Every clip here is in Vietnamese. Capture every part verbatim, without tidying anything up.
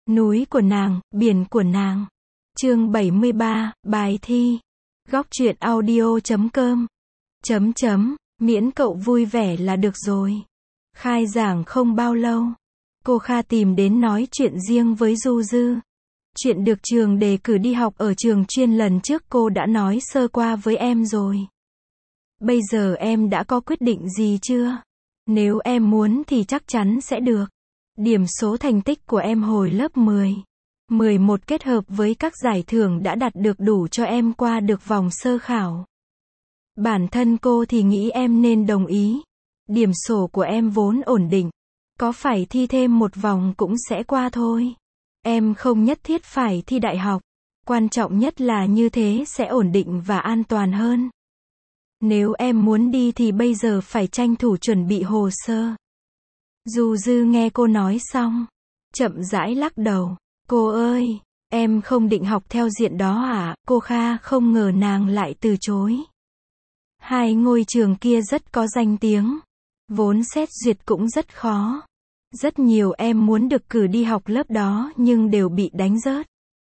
Núi của nàng, biển của nàng. Chương bảy mươi ba, bài thi. Góc truyện audio chấm com. Chấm chấm, miễn cậu vui vẻ là được rồi. Khai giảng không bao lâu, cô Kha tìm đến nói chuyện riêng với Du Dư. Chuyện được trường đề cử đi học ở trường chuyên lần trước cô đã nói sơ qua với em rồi. Bây giờ em đã có quyết định gì chưa? Nếu em muốn thì chắc chắn sẽ được. Điểm số thành tích của em hồi lớp mười, mười một kết hợp với các giải thưởng đã đạt được đủ cho em qua được vòng sơ khảo. Bản thân cô thì nghĩ em nên đồng ý. Điểm số của em vốn ổn định. Có phải thi thêm một vòng cũng sẽ qua thôi. Em không nhất thiết phải thi đại học. Quan trọng nhất là như thế sẽ ổn định và an toàn hơn. Nếu em muốn đi thì bây giờ phải tranh thủ chuẩn bị hồ sơ. Du Dư nghe cô nói xong, chậm rãi lắc đầu. Cô ơi, em không định học theo diện đó à? Cô Kha không ngờ nàng lại từ chối. Hai ngôi trường kia rất có danh tiếng. Vốn xét duyệt cũng rất khó. Rất nhiều em muốn được cử đi học lớp đó nhưng đều bị đánh rớt.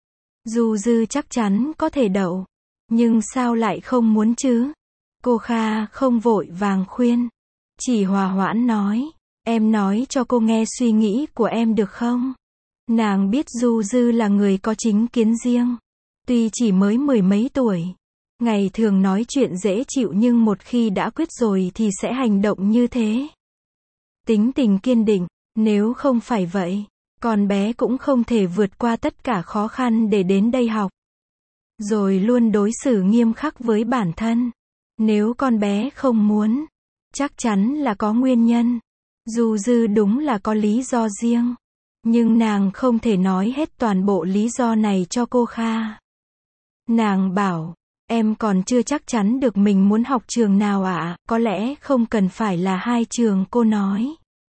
Du Dư chắc chắn có thể đậu. Nhưng sao lại không muốn chứ? Cô Kha không vội vàng khuyên. Chỉ hòa hoãn nói. Em nói cho cô nghe suy nghĩ của em được không? Nàng biết Du Dư là người có chính kiến riêng. Tuy chỉ mới mười mấy tuổi. Ngày thường nói chuyện dễ chịu nhưng một khi đã quyết rồi thì sẽ hành động như thế. Tính tình kiên định. Nếu không phải vậy, con bé cũng không thể vượt qua tất cả khó khăn để đến đây học. Rồi luôn đối xử nghiêm khắc với bản thân. Nếu con bé không muốn, chắc chắn là có nguyên nhân. Du Dư đúng là có lý do riêng. Nhưng nàng không thể nói hết toàn bộ lý do này cho cô Kha. Nàng bảo, em còn chưa chắc chắn được mình muốn học trường nào ạ, à? Có lẽ không cần phải là hai trường cô nói.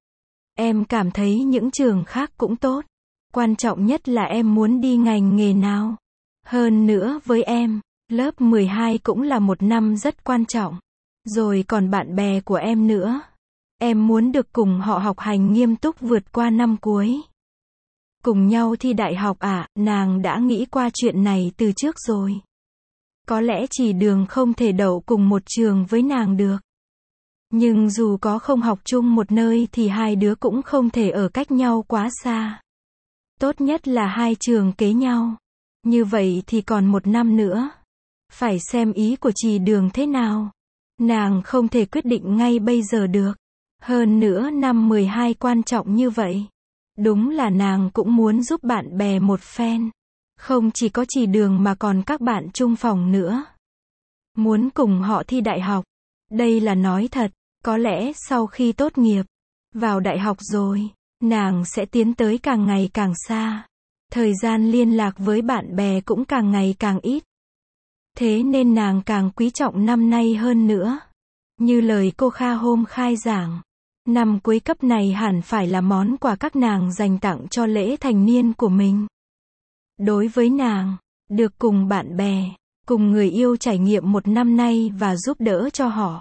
Em cảm thấy những trường khác cũng tốt. Quan trọng nhất là em muốn đi ngành nghề nào. Hơn nữa với em, lớp mười hai cũng là một năm rất quan trọng. Rồi còn bạn bè của em nữa. Em muốn được cùng họ học hành nghiêm túc vượt qua năm cuối. Cùng nhau thi đại học à? Nàng đã nghĩ qua chuyện này từ trước rồi. Có lẽ chỉ Đường không thể đậu cùng một trường với nàng được. Nhưng dù có không học chung một nơi thì hai đứa cũng không thể ở cách nhau quá xa. Tốt nhất là hai trường kế nhau. Như vậy thì còn một năm nữa. Phải xem ý của chị Đường thế nào. Nàng không thể quyết định ngay bây giờ được. Hơn nữa năm mười hai quan trọng như vậy. Đúng là nàng cũng muốn giúp bạn bè một phen. Không chỉ có chị Đường mà còn các bạn chung phòng nữa. Muốn cùng họ thi đại học. Đây là nói thật. Có lẽ sau khi tốt nghiệp, vào đại học rồi, nàng sẽ tiến tới càng ngày càng xa. Thời gian liên lạc với bạn bè cũng càng ngày càng ít. Thế nên nàng càng quý trọng năm nay hơn nữa. Như lời cô Kha hôm khai giảng, năm cuối cấp này hẳn phải là món quà các nàng dành tặng cho lễ thành niên của mình. Đối với nàng, được cùng bạn bè, cùng người yêu trải nghiệm một năm nay và giúp đỡ cho họ.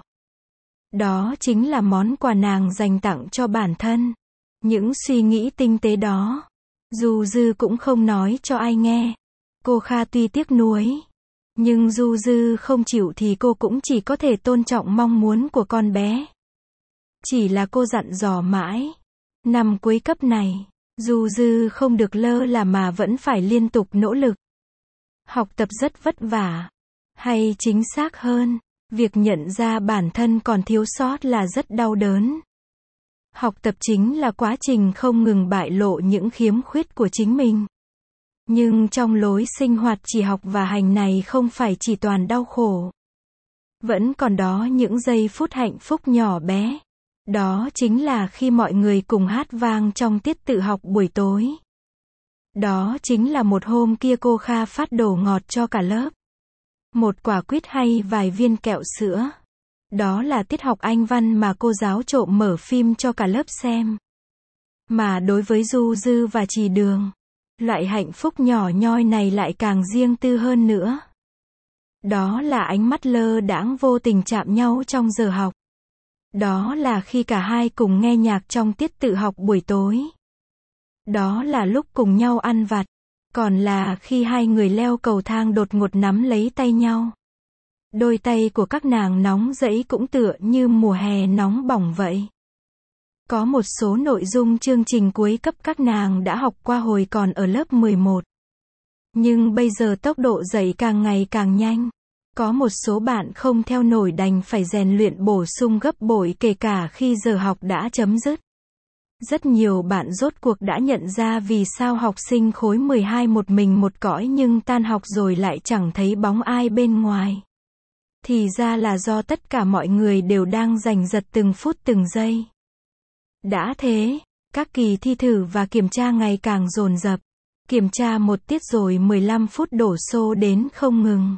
Đó chính là món quà nàng dành tặng cho bản thân. Những suy nghĩ tinh tế đó, Du Dư cũng không nói cho ai nghe. Cô Kha tuy tiếc nuối, nhưng Du Dư không chịu thì cô cũng chỉ có thể tôn trọng mong muốn của con bé. Chỉ là cô dặn dò mãi. Năm cuối cấp này, Du Dư không được lơ là mà vẫn phải liên tục nỗ lực. Học tập rất vất vả. Hay chính xác hơn, việc nhận ra bản thân còn thiếu sót là rất đau đớn. Học tập chính là quá trình không ngừng bại lộ những khiếm khuyết của chính mình. Nhưng trong lối sinh hoạt chỉ học và hành này không phải chỉ toàn đau khổ. Vẫn còn đó những giây phút hạnh phúc nhỏ bé. Đó chính là khi mọi người cùng hát vang trong tiết tự học buổi tối. Đó chính là một hôm kia cô Kha phát đồ ngọt cho cả lớp. Một quả quýt hay vài viên kẹo sữa. Đó là tiết học Anh văn mà cô giáo trộm mở phim cho cả lớp xem. Mà đối với Du Dư và chị Đường, loại hạnh phúc nhỏ nhoi này lại càng riêng tư hơn nữa. Đó là ánh mắt lơ đãng vô tình chạm nhau trong giờ học. Đó là khi cả hai cùng nghe nhạc trong tiết tự học buổi tối. Đó là lúc cùng nhau ăn vặt. Còn là khi hai người leo cầu thang đột ngột nắm lấy tay nhau. Đôi tay của các nàng nóng rẫy cũng tựa như mùa hè nóng bỏng vậy. Có một số nội dung chương trình cuối cấp các nàng đã học qua hồi còn ở lớp mười một. Nhưng bây giờ tốc độ dậy càng ngày càng nhanh. Có một số bạn không theo nổi đành phải rèn luyện bổ sung gấp bội kể cả khi giờ học đã chấm dứt. Rất nhiều bạn rốt cuộc đã nhận ra vì sao học sinh khối mười hai một mình một cõi nhưng tan học rồi lại chẳng thấy bóng ai bên ngoài. Thì ra là do tất cả mọi người đều đang giành giật từng phút từng giây. Đã thế, các kỳ thi thử và kiểm tra ngày càng dồn dập. Kiểm tra một tiết rồi mười lăm phút đổ xô đến không ngừng.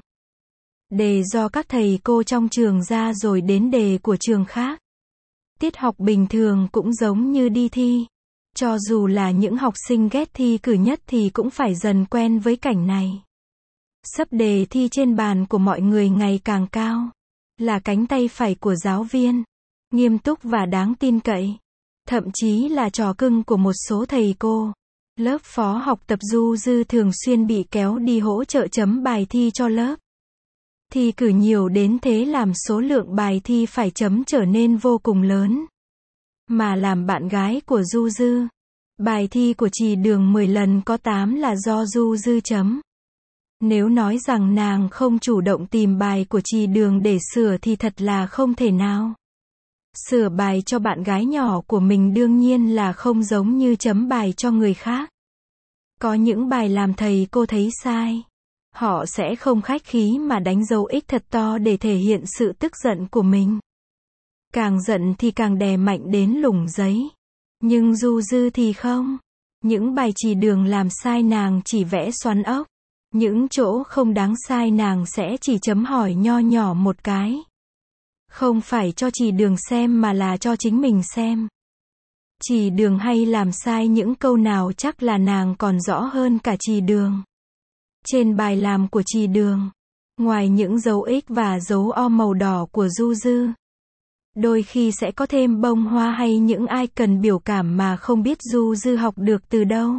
Đề do các thầy cô trong trường ra rồi đến đề của trường khác. Tiết học bình thường cũng giống như đi thi. Cho dù là những học sinh ghét thi cử nhất thì cũng phải dần quen với cảnh này. Sấp đề thi trên bàn của mọi người ngày càng cao. Là cánh tay phải của giáo viên. Nghiêm túc và đáng tin cậy. Thậm chí là trò cưng của một số thầy cô. Lớp phó học tập Du Dư thường xuyên bị kéo đi hỗ trợ chấm bài thi cho lớp. Thi cử nhiều đến thế làm số lượng bài thi phải chấm trở nên vô cùng lớn. Mà làm bạn gái của Du Dư, bài thi của Trì Đường mười lần có tám là do Du Dư chấm. Nếu nói rằng nàng không chủ động tìm bài của Trì Đường để sửa thì thật là không thể nào. Sửa bài cho bạn gái nhỏ của mình đương nhiên là không giống như chấm bài cho người khác. Có những bài làm thầy cô thấy sai. Họ sẽ không khách khí mà đánh dấu X thật to để thể hiện sự tức giận của mình. Càng giận thì càng đè mạnh đến lủng giấy. Nhưng Du Dư thì không. Những bài Trì Đường làm sai nàng chỉ vẽ xoắn ốc. Những chỗ không đáng sai nàng sẽ chỉ chấm hỏi nho nhỏ một cái. Không phải cho Trì Đường xem mà là cho chính mình xem. Trì Đường hay làm sai những câu nào chắc là nàng còn rõ hơn cả Trì Đường. Trên bài làm của Trì Đường, ngoài những dấu X và dấu O màu đỏ của Du Dư, đôi khi sẽ có thêm bông hoa hay những icon biểu cảm mà không biết Du Dư học được từ đâu.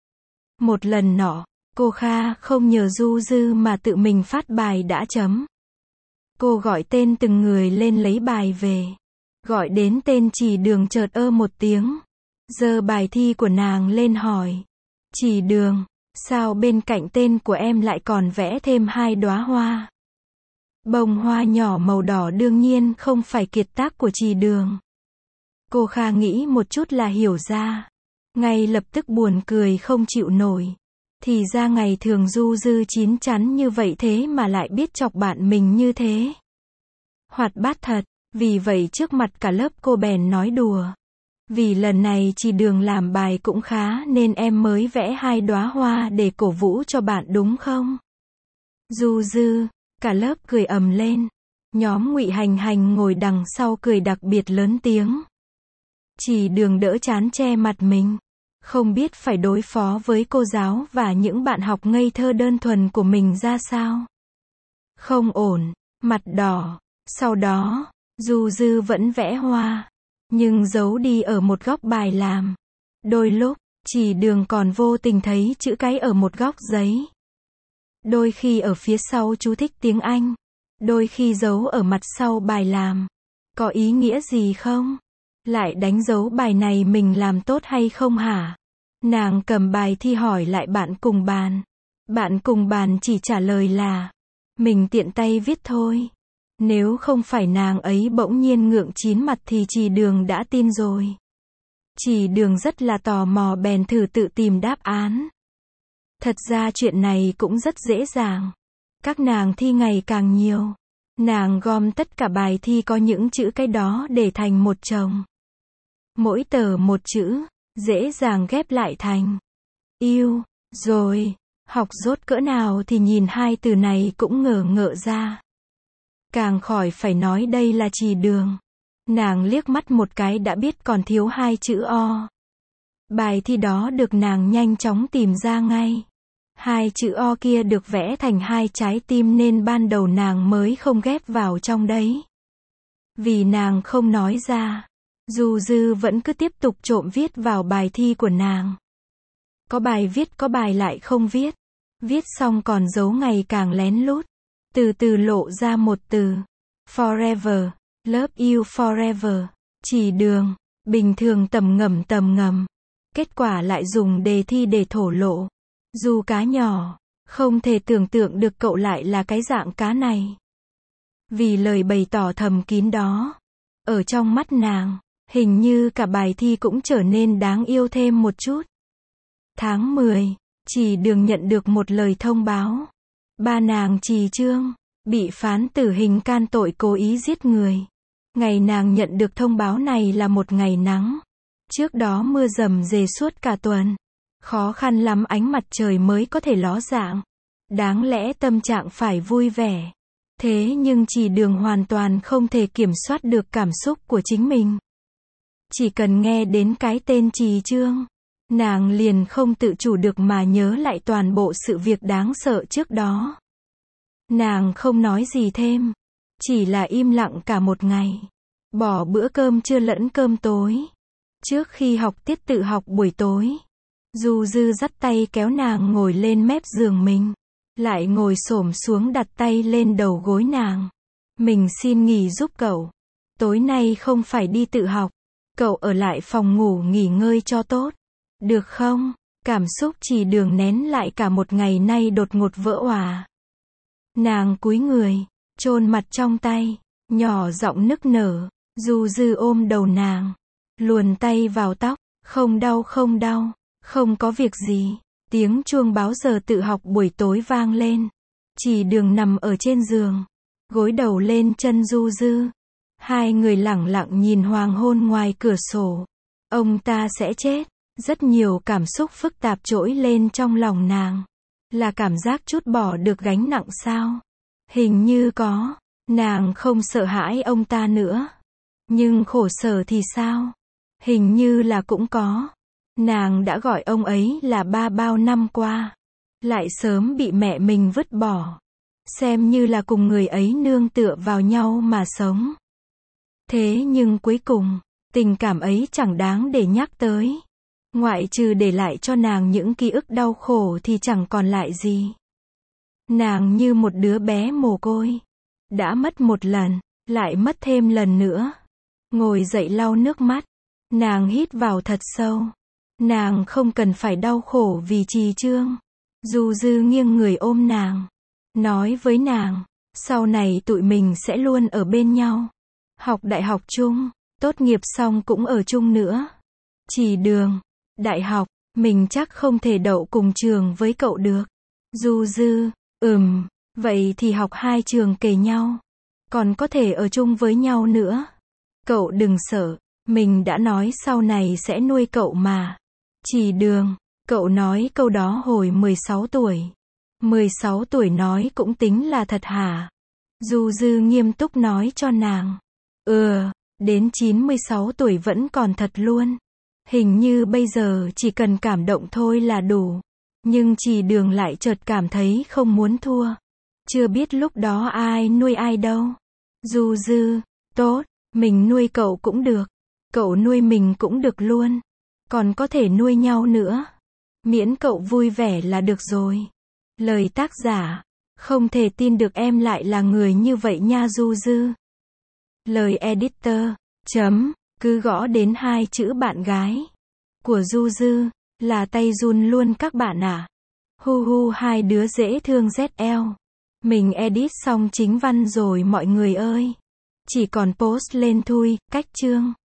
Một lần nọ, cô Kha không nhờ Du Dư mà tự mình phát bài đã chấm. Cô gọi tên từng người lên lấy bài về. Gọi đến tên Trì Đường chợt ơ một tiếng. Giơ bài thi của nàng lên hỏi. Trì Đường, sao bên cạnh tên của em lại còn vẽ thêm hai đóa hoa? Bông hoa nhỏ màu đỏ đương nhiên không phải kiệt tác của Trì Đường. Cô Kha nghĩ một chút là hiểu ra. Ngay lập tức buồn cười không chịu nổi. Thì ra ngày thường Du Dư chín chắn như vậy thế mà lại biết chọc bạn mình như thế. Hoạt bát thật, vì vậy trước mặt cả lớp cô bèn nói đùa. Vì lần này Trì Đường làm bài cũng khá nên em mới vẽ hai đóa hoa để cổ vũ cho bạn đúng không? Du Dư, cả lớp cười ầm lên. Nhóm Ngụy Hành Hành ngồi đằng sau cười đặc biệt lớn tiếng. Trì Đường đỡ chán che mặt mình. Không biết phải đối phó với cô giáo và những bạn học ngây thơ đơn thuần của mình ra sao. Không ổn, mặt đỏ. Sau đó, Du Dư vẫn vẽ hoa. Nhưng giấu đi ở một góc bài làm. Đôi lúc, Trì Đường còn vô tình thấy chữ cái ở một góc giấy. Đôi khi ở phía sau chú thích tiếng Anh. Đôi khi giấu ở mặt sau bài làm. Có ý nghĩa gì không? Lại đánh dấu bài này mình làm tốt hay không hả? Nàng cầm bài thi hỏi lại bạn cùng bàn. Bạn cùng bàn chỉ trả lời là mình tiện tay viết thôi. Nếu không phải nàng ấy bỗng nhiên ngượng chín mặt thì Trì Đường đã tin rồi. Trì Đường rất là tò mò bèn thử tự tìm đáp án. Thật ra chuyện này cũng rất dễ dàng. Các nàng thi ngày càng nhiều. Nàng gom tất cả bài thi có những chữ cái đó để thành một chồng. Mỗi tờ một chữ, dễ dàng ghép lại thành yêu, rồi, học dốt cỡ nào thì nhìn hai từ này cũng ngờ ngợ ra. Càng khỏi phải nói đây là Trì Đường. Nàng liếc mắt một cái đã biết còn thiếu hai chữ O. Bài thi đó được nàng nhanh chóng tìm ra ngay. Hai chữ O kia được vẽ thành hai trái tim nên ban đầu nàng mới không ghép vào trong đấy. Vì nàng không nói ra, Du Dư vẫn cứ tiếp tục trộm viết vào bài thi của nàng. Có bài viết có bài lại không viết. Viết xong còn giấu ngày càng lén lút. Từ từ lộ ra một từ. Forever. Love you forever. Chỉ đường. Bình thường tầm ngầm tầm ngầm. Kết quả lại dùng đề thi để thổ lộ. Dù cá nhỏ. Không thể tưởng tượng được cậu lại là cái dạng cá này. Vì lời bày tỏ thầm kín đó. Ở trong mắt nàng. Hình như cả bài thi cũng trở nên đáng yêu thêm một chút. Tháng mười. Chỉ đường nhận được một lời thông báo. Ba nàng Trì Trương. Bị phán tử hình can tội cố ý giết người. Ngày nàng nhận được thông báo này là một ngày nắng. Trước đó mưa rầm rề suốt cả tuần. Khó khăn lắm ánh mặt trời mới có thể ló dạng. Đáng lẽ tâm trạng phải vui vẻ. Thế nhưng Trì Đường hoàn toàn không thể kiểm soát được cảm xúc của chính mình. Chỉ cần nghe đến cái tên Trì Trương, nàng liền không tự chủ được mà nhớ lại toàn bộ sự việc đáng sợ trước đó. Nàng không nói gì thêm. Chỉ là im lặng cả một ngày. Bỏ bữa cơm trưa lẫn cơm tối. Trước khi học tiết tự học buổi tối, Du Dư dắt tay kéo nàng ngồi lên mép giường mình. Lại ngồi xổm xuống đặt tay lên đầu gối nàng. Mình xin nghỉ giúp cậu. Tối nay không phải đi tự học. Cậu ở lại phòng ngủ nghỉ ngơi cho tốt. Được không? Cảm xúc Trì Đường nén lại cả một ngày nay đột ngột vỡ òa. Nàng cúi người, chôn mặt trong tay, nhỏ giọng nức nở. Du Dư ôm đầu nàng, luồn tay vào tóc. Không đau không đau, không có việc gì. Tiếng chuông báo giờ tự học buổi tối vang lên. Trì Đường nằm ở trên giường, gối đầu lên chân Du Dư. Hai người lẳng lặng nhìn hoàng hôn ngoài cửa sổ. Ông ta sẽ chết. Rất nhiều cảm xúc phức tạp trỗi lên trong lòng nàng. Là cảm giác trút bỏ được gánh nặng sao? Hình như có. Nàng không sợ hãi ông ta nữa. Nhưng khổ sở thì sao? Hình như là cũng có. Nàng đã gọi ông ấy là ba bao năm qua. Lại sớm bị mẹ mình vứt bỏ. Xem như là cùng người ấy nương tựa vào nhau mà sống. Thế nhưng cuối cùng, tình cảm ấy chẳng đáng để nhắc tới. Ngoại trừ để lại cho nàng những ký ức đau khổ thì chẳng còn lại gì. Nàng như một đứa bé mồ côi. Đã mất một lần, lại mất thêm lần nữa. Ngồi dậy lau nước mắt. Nàng hít vào thật sâu. Nàng không cần phải đau khổ vì Trì Trương. Du Dư nghiêng người ôm nàng. Nói với nàng, sau này tụi mình sẽ luôn ở bên nhau. Học đại học chung, tốt nghiệp xong cũng ở chung nữa. Trì Đường, đại học, mình chắc không thể đậu cùng trường với cậu được. Du Dư, ừm, vậy thì học hai trường kề nhau. Còn có thể ở chung với nhau nữa. Cậu đừng sợ, mình đã nói sau này sẽ nuôi cậu mà. Trì Đường, cậu nói câu đó hồi mười sáu tuổi. mười sáu tuổi nói cũng tính là thật hả? Du Dư nghiêm túc nói cho nàng. Ừ, đến chín mươi sáu tuổi vẫn còn thật luôn. Hình như bây giờ chỉ cần cảm động thôi là đủ. Nhưng Trì Đường lại chợt cảm thấy không muốn thua. Chưa biết lúc đó ai nuôi ai đâu. Du Dư, tốt, mình nuôi cậu cũng được. Cậu nuôi mình cũng được luôn. Còn có thể nuôi nhau nữa. Miễn cậu vui vẻ là được rồi. Lời tác giả. Không thể tin được em lại là người như vậy nha Du Dư. Lời editor. Chấm. Cứ gõ đến hai chữ bạn gái. Của Du Dư. Là tay run luôn các bạn à. Hu hu hai đứa dễ thương dét eo. Mình edit xong chính văn rồi mọi người ơi. Chỉ còn post lên thôi, cách chương.